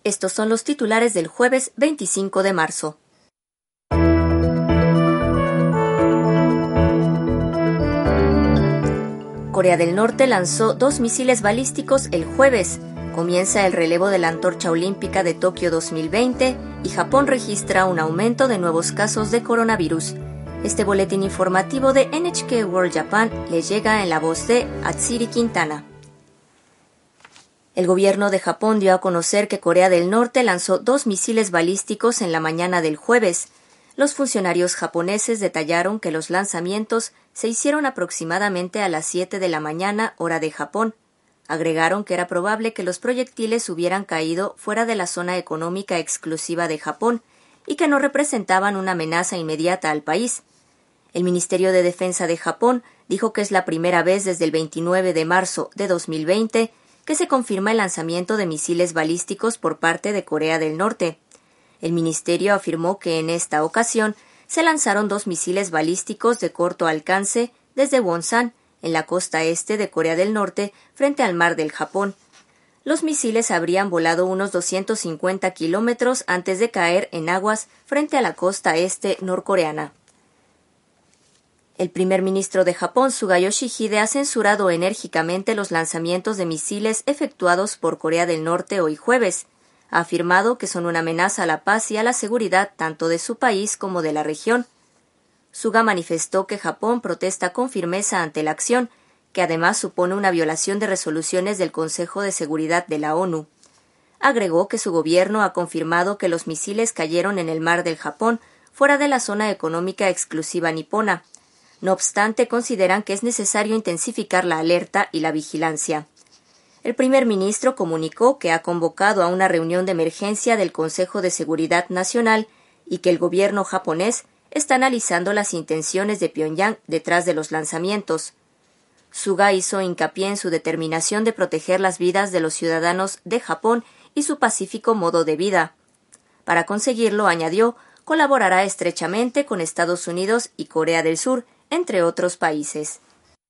Estos son los titulares del jueves 25 de marzo. Corea del Norte lanzó 2 misiles balísticos el jueves. Comienza el relevo de la antorcha olímpica de Tokio 2020 y Japón registra un aumento de nuevos casos de coronavirus. Este boletín informativo de NHK World Japan le llega en la voz de Atsiri Quintana. El gobierno de Japón dio a conocer que Corea del Norte lanzó 2 misiles balísticos en la mañana del jueves. Los funcionarios japoneses detallaron que los lanzamientos se hicieron aproximadamente a las 7 de la mañana, hora de Japón. Agregaron que era probable que los proyectiles hubieran caído fuera de la zona económica exclusiva de Japón y que no representaban una amenaza inmediata al país. El Ministerio de Defensa de Japón dijo que es la primera vez desde el 29 de marzo de 2020 que se confirma el lanzamiento de misiles balísticos por parte de Corea del Norte. El ministerio afirmó que en esta ocasión se lanzaron 2 misiles balísticos de corto alcance desde Wonsan, en la costa este de Corea del Norte, frente al mar del Japón. Los misiles habrían volado unos 250 kilómetros antes de caer en aguas frente a la costa este norcoreana. El primer ministro de Japón, Suga Yoshihide, ha censurado enérgicamente los lanzamientos de misiles efectuados por Corea del Norte hoy jueves. Ha afirmado que son una amenaza a la paz y a la seguridad tanto de su país como de la región. Suga manifestó que Japón protesta con firmeza ante la acción, que además supone una violación de resoluciones del Consejo de Seguridad de la ONU. Agregó que su gobierno ha confirmado que los misiles cayeron en el mar del Japón, fuera de la zona económica exclusiva nipona. No obstante, consideran que es necesario intensificar la alerta y la vigilancia. El primer ministro comunicó que ha convocado a una reunión de emergencia del Consejo de Seguridad Nacional y que el gobierno japonés está analizando las intenciones de Pyongyang detrás de los lanzamientos. Suga hizo hincapié en su determinación de proteger las vidas de los ciudadanos de Japón y su pacífico modo de vida. Para conseguirlo, añadió, colaborará estrechamente con Estados Unidos y Corea del Sur, entre otros países.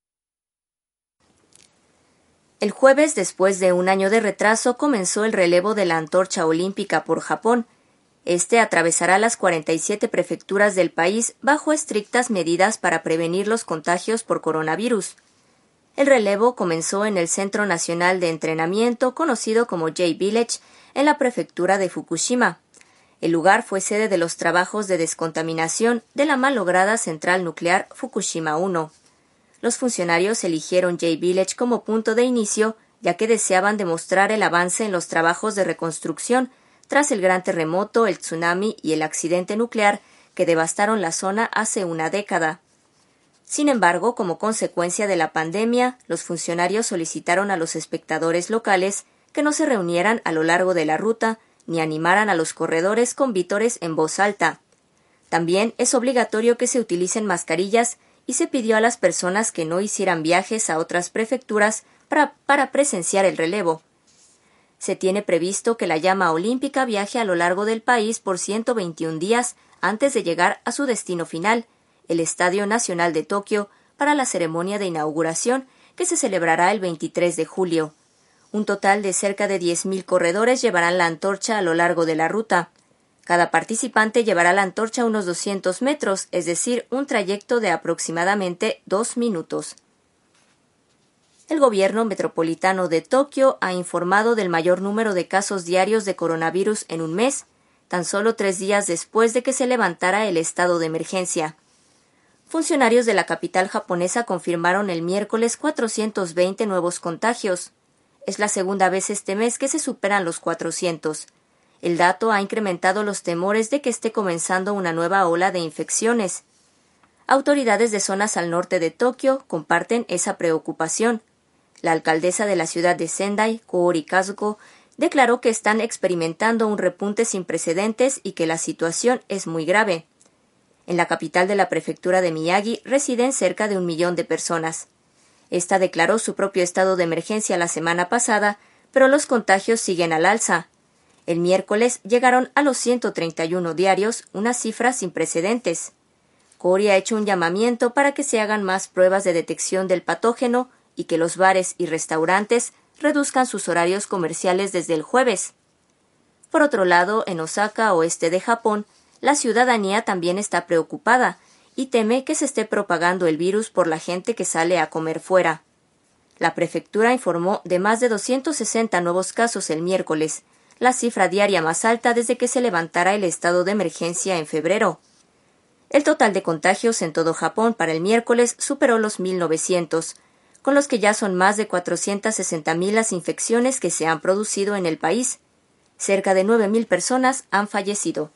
El jueves, después de un año de retraso, comenzó el relevo de la antorcha olímpica por Japón. Este atravesará las 47 prefecturas del país bajo estrictas medidas para prevenir los contagios por coronavirus. El relevo comenzó en el Centro Nacional de Entrenamiento, conocido como J-Village, en la prefectura de Fukushima. El lugar fue sede de los trabajos de descontaminación de la malograda central nuclear Fukushima 1. Los funcionarios eligieron J-Village como punto de inicio, ya que deseaban demostrar el avance en los trabajos de reconstrucción tras el gran terremoto, el tsunami y el accidente nuclear que devastaron la zona hace una década. Sin embargo, como consecuencia de la pandemia, los funcionarios solicitaron a los espectadores locales que no se reunieran a lo largo de la ruta ni animaran a los corredores con vítores en voz alta. También es obligatorio que se utilicen mascarillas y se pidió a las personas que no hicieran viajes a otras prefecturas para presenciar el relevo. Se tiene previsto que la llama olímpica viaje a lo largo del país por 121 días antes de llegar a su destino final, el Estadio Nacional de Tokio, para la ceremonia de inauguración que se celebrará el 23 de julio. Un total de cerca de 10.000 corredores llevarán la antorcha a lo largo de la ruta. Cada participante llevará la antorcha unos 200 metros, es decir, un trayecto de aproximadamente 2 minutos. El gobierno metropolitano de Tokio ha informado del mayor número de casos diarios de coronavirus en un mes, tan solo 3 días después de que se levantara el estado de emergencia. Funcionarios de la capital japonesa confirmaron el miércoles 420 nuevos contagios. Es la segunda vez este mes que se superan los 400. El dato ha incrementado los temores de que esté comenzando una nueva ola de infecciones. Autoridades de zonas al norte de Tokio comparten esa preocupación. La alcaldesa de la ciudad de Sendai, Koori Kazuko, declaró que están experimentando un repunte sin precedentes y que la situación es muy grave. En la capital de la prefectura de Miyagi residen cerca de 1 millón de personas. Esta declaró su propio estado de emergencia la semana pasada, pero los contagios siguen al alza. El miércoles llegaron a los 131 diarios, una cifra sin precedentes. Koori ha hecho un llamamiento para que se hagan más pruebas de detección del patógeno y que los bares y restaurantes reduzcan sus horarios comerciales desde el jueves. Por otro lado, en Osaka, oeste de Japón, la ciudadanía también está preocupada y teme que se esté propagando el virus por la gente que sale a comer fuera. La prefectura informó de más de 260 nuevos casos el miércoles, la cifra diaria más alta desde que se levantara el estado de emergencia en febrero. El total de contagios en todo Japón para el miércoles superó los 1.900, con los que ya son más de 460.000 las infecciones que se han producido en el país. Cerca de 9.000 personas han fallecido.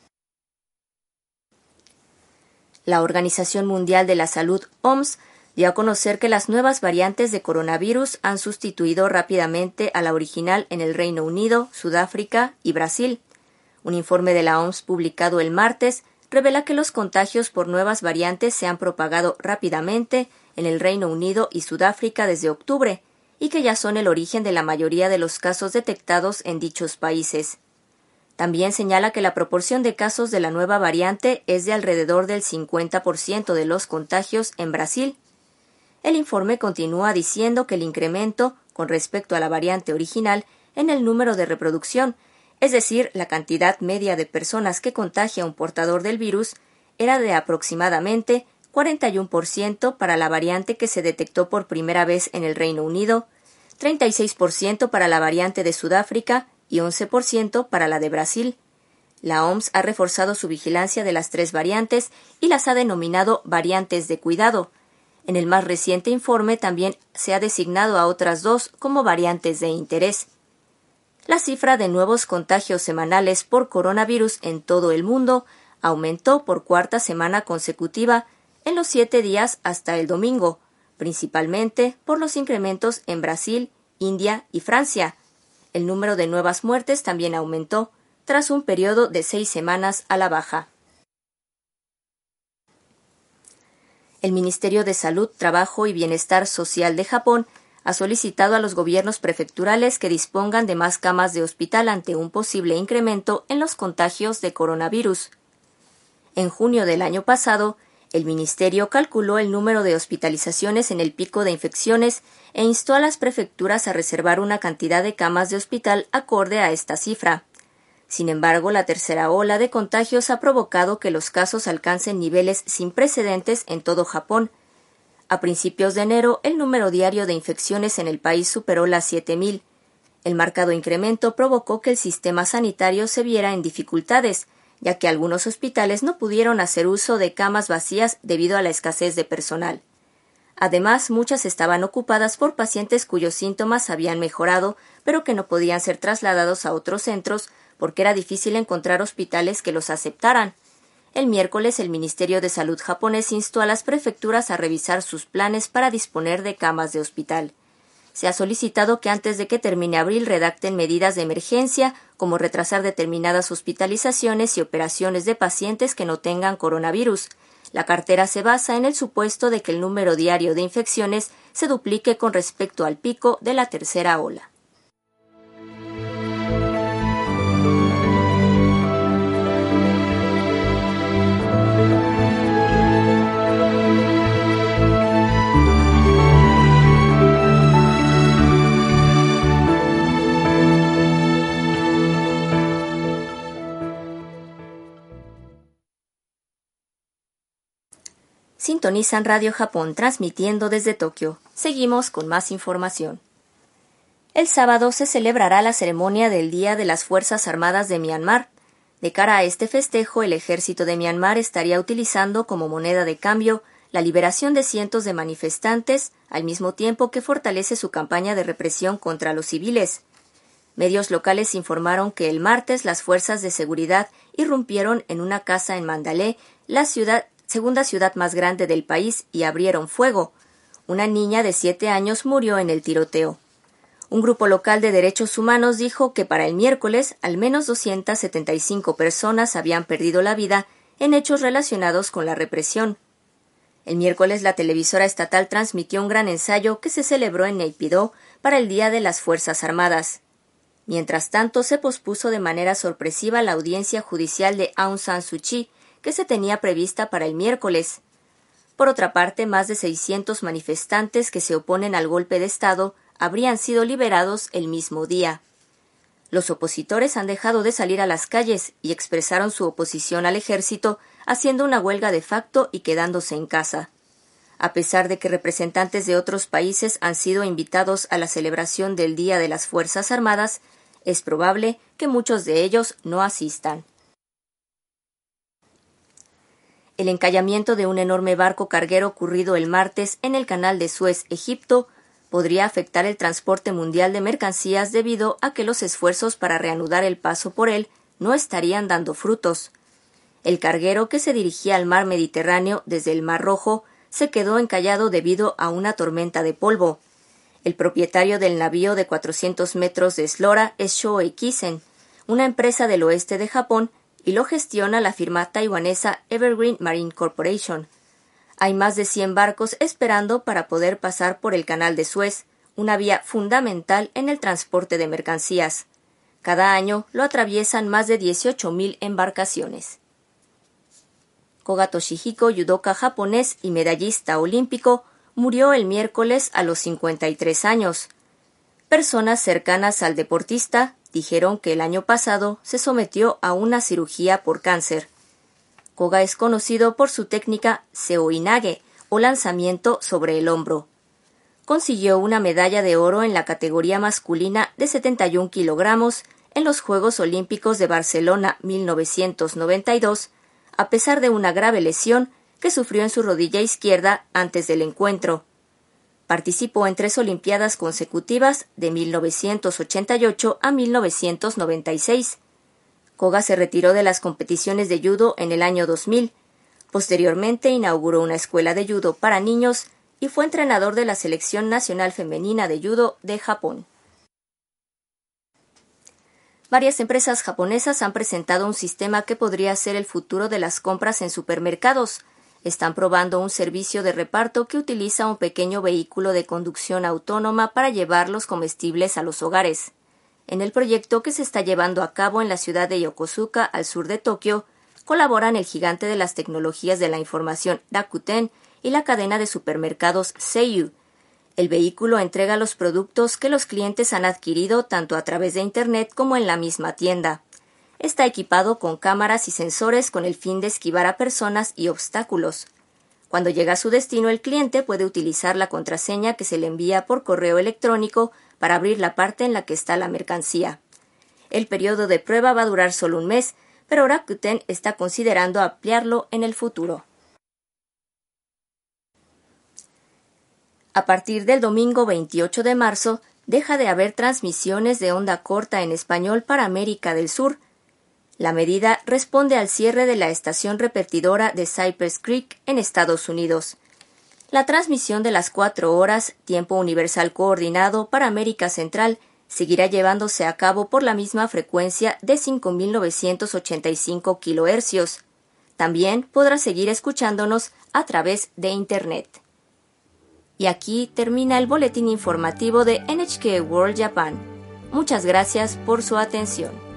La Organización Mundial de la Salud, OMS, dio a conocer que las nuevas variantes de coronavirus han sustituido rápidamente a la original en el Reino Unido, Sudáfrica y Brasil. Un informe de la OMS publicado el martes revela que los contagios por nuevas variantes se han propagado rápidamente en el Reino Unido y Sudáfrica desde octubre, y que ya son el origen de la mayoría de los casos detectados en dichos países. También señala que la proporción de casos de la nueva variante es de alrededor del 50% de los contagios en Brasil. El informe continúa diciendo que el incremento, con respecto a la variante original, en el número de reproducción, es decir, la cantidad media de personas que contagia un portador del virus, era de aproximadamente 41% para la variante que se detectó por primera vez en el Reino Unido, 36% para la variante de Sudáfrica y 11% para la de Brasil. La OMS ha reforzado su vigilancia de las tres variantes y las ha denominado variantes de cuidado. En el más reciente informe también se ha designado a otras dos como variantes de interés. La cifra de nuevos contagios semanales por coronavirus en todo el mundo aumentó por cuarta semana consecutiva en los 7 días hasta el domingo, principalmente por los incrementos en Brasil, India y Francia. El número de nuevas muertes también aumentó, tras un periodo de 6 semanas a la baja. El Ministerio de Salud, Trabajo y Bienestar Social de Japón ha solicitado a los gobiernos prefecturales que dispongan de más camas de hospital ante un posible incremento en los contagios de coronavirus. En junio del año pasado, el ministerio calculó el número de hospitalizaciones en el pico de infecciones e instó a las prefecturas a reservar una cantidad de camas de hospital acorde a esta cifra. Sin embargo, la tercera ola de contagios ha provocado que los casos alcancen niveles sin precedentes en todo Japón. A principios de enero, el número diario de infecciones en el país superó las 7.000. El marcado incremento provocó que el sistema sanitario se viera en dificultades, ya que algunos hospitales no pudieron hacer uso de camas vacías debido a la escasez de personal. Además, muchas estaban ocupadas por pacientes cuyos síntomas habían mejorado, pero que no podían ser trasladados a otros centros porque era difícil encontrar hospitales que los aceptaran. El miércoles, el Ministerio de Salud japonés instó a las prefecturas a revisar sus planes para disponer de camas de hospital. Se ha solicitado que antes de que termine abril redacten medidas de emergencia, como retrasar determinadas hospitalizaciones y operaciones de pacientes que no tengan coronavirus. La cartera se basa en el supuesto de que el número diario de infecciones se duplique con respecto al pico de la tercera ola. Sintonizan Radio Japón transmitiendo desde Tokio. Seguimos con más información. El sábado se celebrará la ceremonia del Día de las Fuerzas Armadas de Myanmar. De cara a este festejo, el ejército de Myanmar estaría utilizando como moneda de cambio la liberación de cientos de manifestantes, al mismo tiempo que fortalece su campaña de represión contra los civiles. Medios locales informaron que el martes las fuerzas de seguridad irrumpieron en una casa en Mandalay, la segunda ciudad más grande del país, y abrieron fuego. Una niña de 7 años murió en el tiroteo. Un grupo local de derechos humanos dijo que para el miércoles al menos 275 personas habían perdido la vida en hechos relacionados con la represión. El miércoles la televisora estatal transmitió un gran ensayo que se celebró en Naypyidaw para el Día de las Fuerzas Armadas. Mientras tanto, se pospuso de manera sorpresiva la audiencia judicial de Aung San Suu Kyi, que se tenía prevista para el miércoles. Por otra parte, más de 600 manifestantes que se oponen al golpe de Estado habrían sido liberados el mismo día. Los opositores han dejado de salir a las calles y expresaron su oposición al ejército, haciendo una huelga de facto y quedándose en casa. A pesar de que representantes de otros países han sido invitados a la celebración del Día de las Fuerzas Armadas, es probable que muchos de ellos no asistan. El encallamiento de un enorme barco carguero ocurrido el martes en el Canal de Suez, Egipto, podría afectar el transporte mundial de mercancías debido a que los esfuerzos para reanudar el paso por él no estarían dando frutos. El carguero, que se dirigía al mar Mediterráneo desde el Mar Rojo, se quedó encallado debido a una tormenta de polvo. El propietario del navío de 400 metros de eslora es Shoei Kisen, una empresa del oeste de Japón, y lo gestiona la firma taiwanesa Evergreen Marine Corporation. Hay más de 100 barcos esperando para poder pasar por el Canal de Suez, una vía fundamental en el transporte de mercancías. Cada año lo atraviesan más de 18.000 embarcaciones. Koga Toshihiko, judoka japonés y medallista olímpico, murió el miércoles a los 53 años. Personas cercanas al deportista dijeron que el año pasado se sometió a una cirugía por cáncer. Koga es conocido por su técnica seoinage, o lanzamiento sobre el hombro. Consiguió una medalla de oro en la categoría masculina de 71 kilogramos en los Juegos Olímpicos de Barcelona 1992, a pesar de una grave lesión que sufrió en su rodilla izquierda antes del encuentro. Participó en 3 Olimpiadas consecutivas de 1988 a 1996. Koga se retiró de las competiciones de judo en el año 2000. Posteriormente inauguró una escuela de judo para niños y fue entrenador de la Selección Nacional Femenina de Judo de Japón. Varias empresas japonesas han presentado un sistema que podría ser el futuro de las compras en supermercados. Están probando un servicio de reparto que utiliza un pequeño vehículo de conducción autónoma para llevar los comestibles a los hogares. En el proyecto, que se está llevando a cabo en la ciudad de Yokosuka, al sur de Tokio, colaboran el gigante de las tecnologías de la información Rakuten y la cadena de supermercados Seiyu. El vehículo entrega los productos que los clientes han adquirido tanto a través de Internet como en la misma tienda. Está equipado con cámaras y sensores con el fin de esquivar a personas y obstáculos. Cuando llega a su destino, el cliente puede utilizar la contraseña que se le envía por correo electrónico para abrir la parte en la que está la mercancía. El periodo de prueba va a durar solo un mes, pero Rakuten está considerando ampliarlo en el futuro. A partir del domingo 28 de marzo, deja de haber transmisiones de onda corta en español para América del Sur. La medida responde al cierre de la estación repetidora de Cypress Creek en Estados Unidos. La transmisión de las 4 horas, tiempo universal coordinado para América Central, seguirá llevándose a cabo por la misma frecuencia de 5.985 kHz. También podrá seguir escuchándonos a través de Internet. Y aquí termina el boletín informativo de NHK World Japan. Muchas gracias por su atención.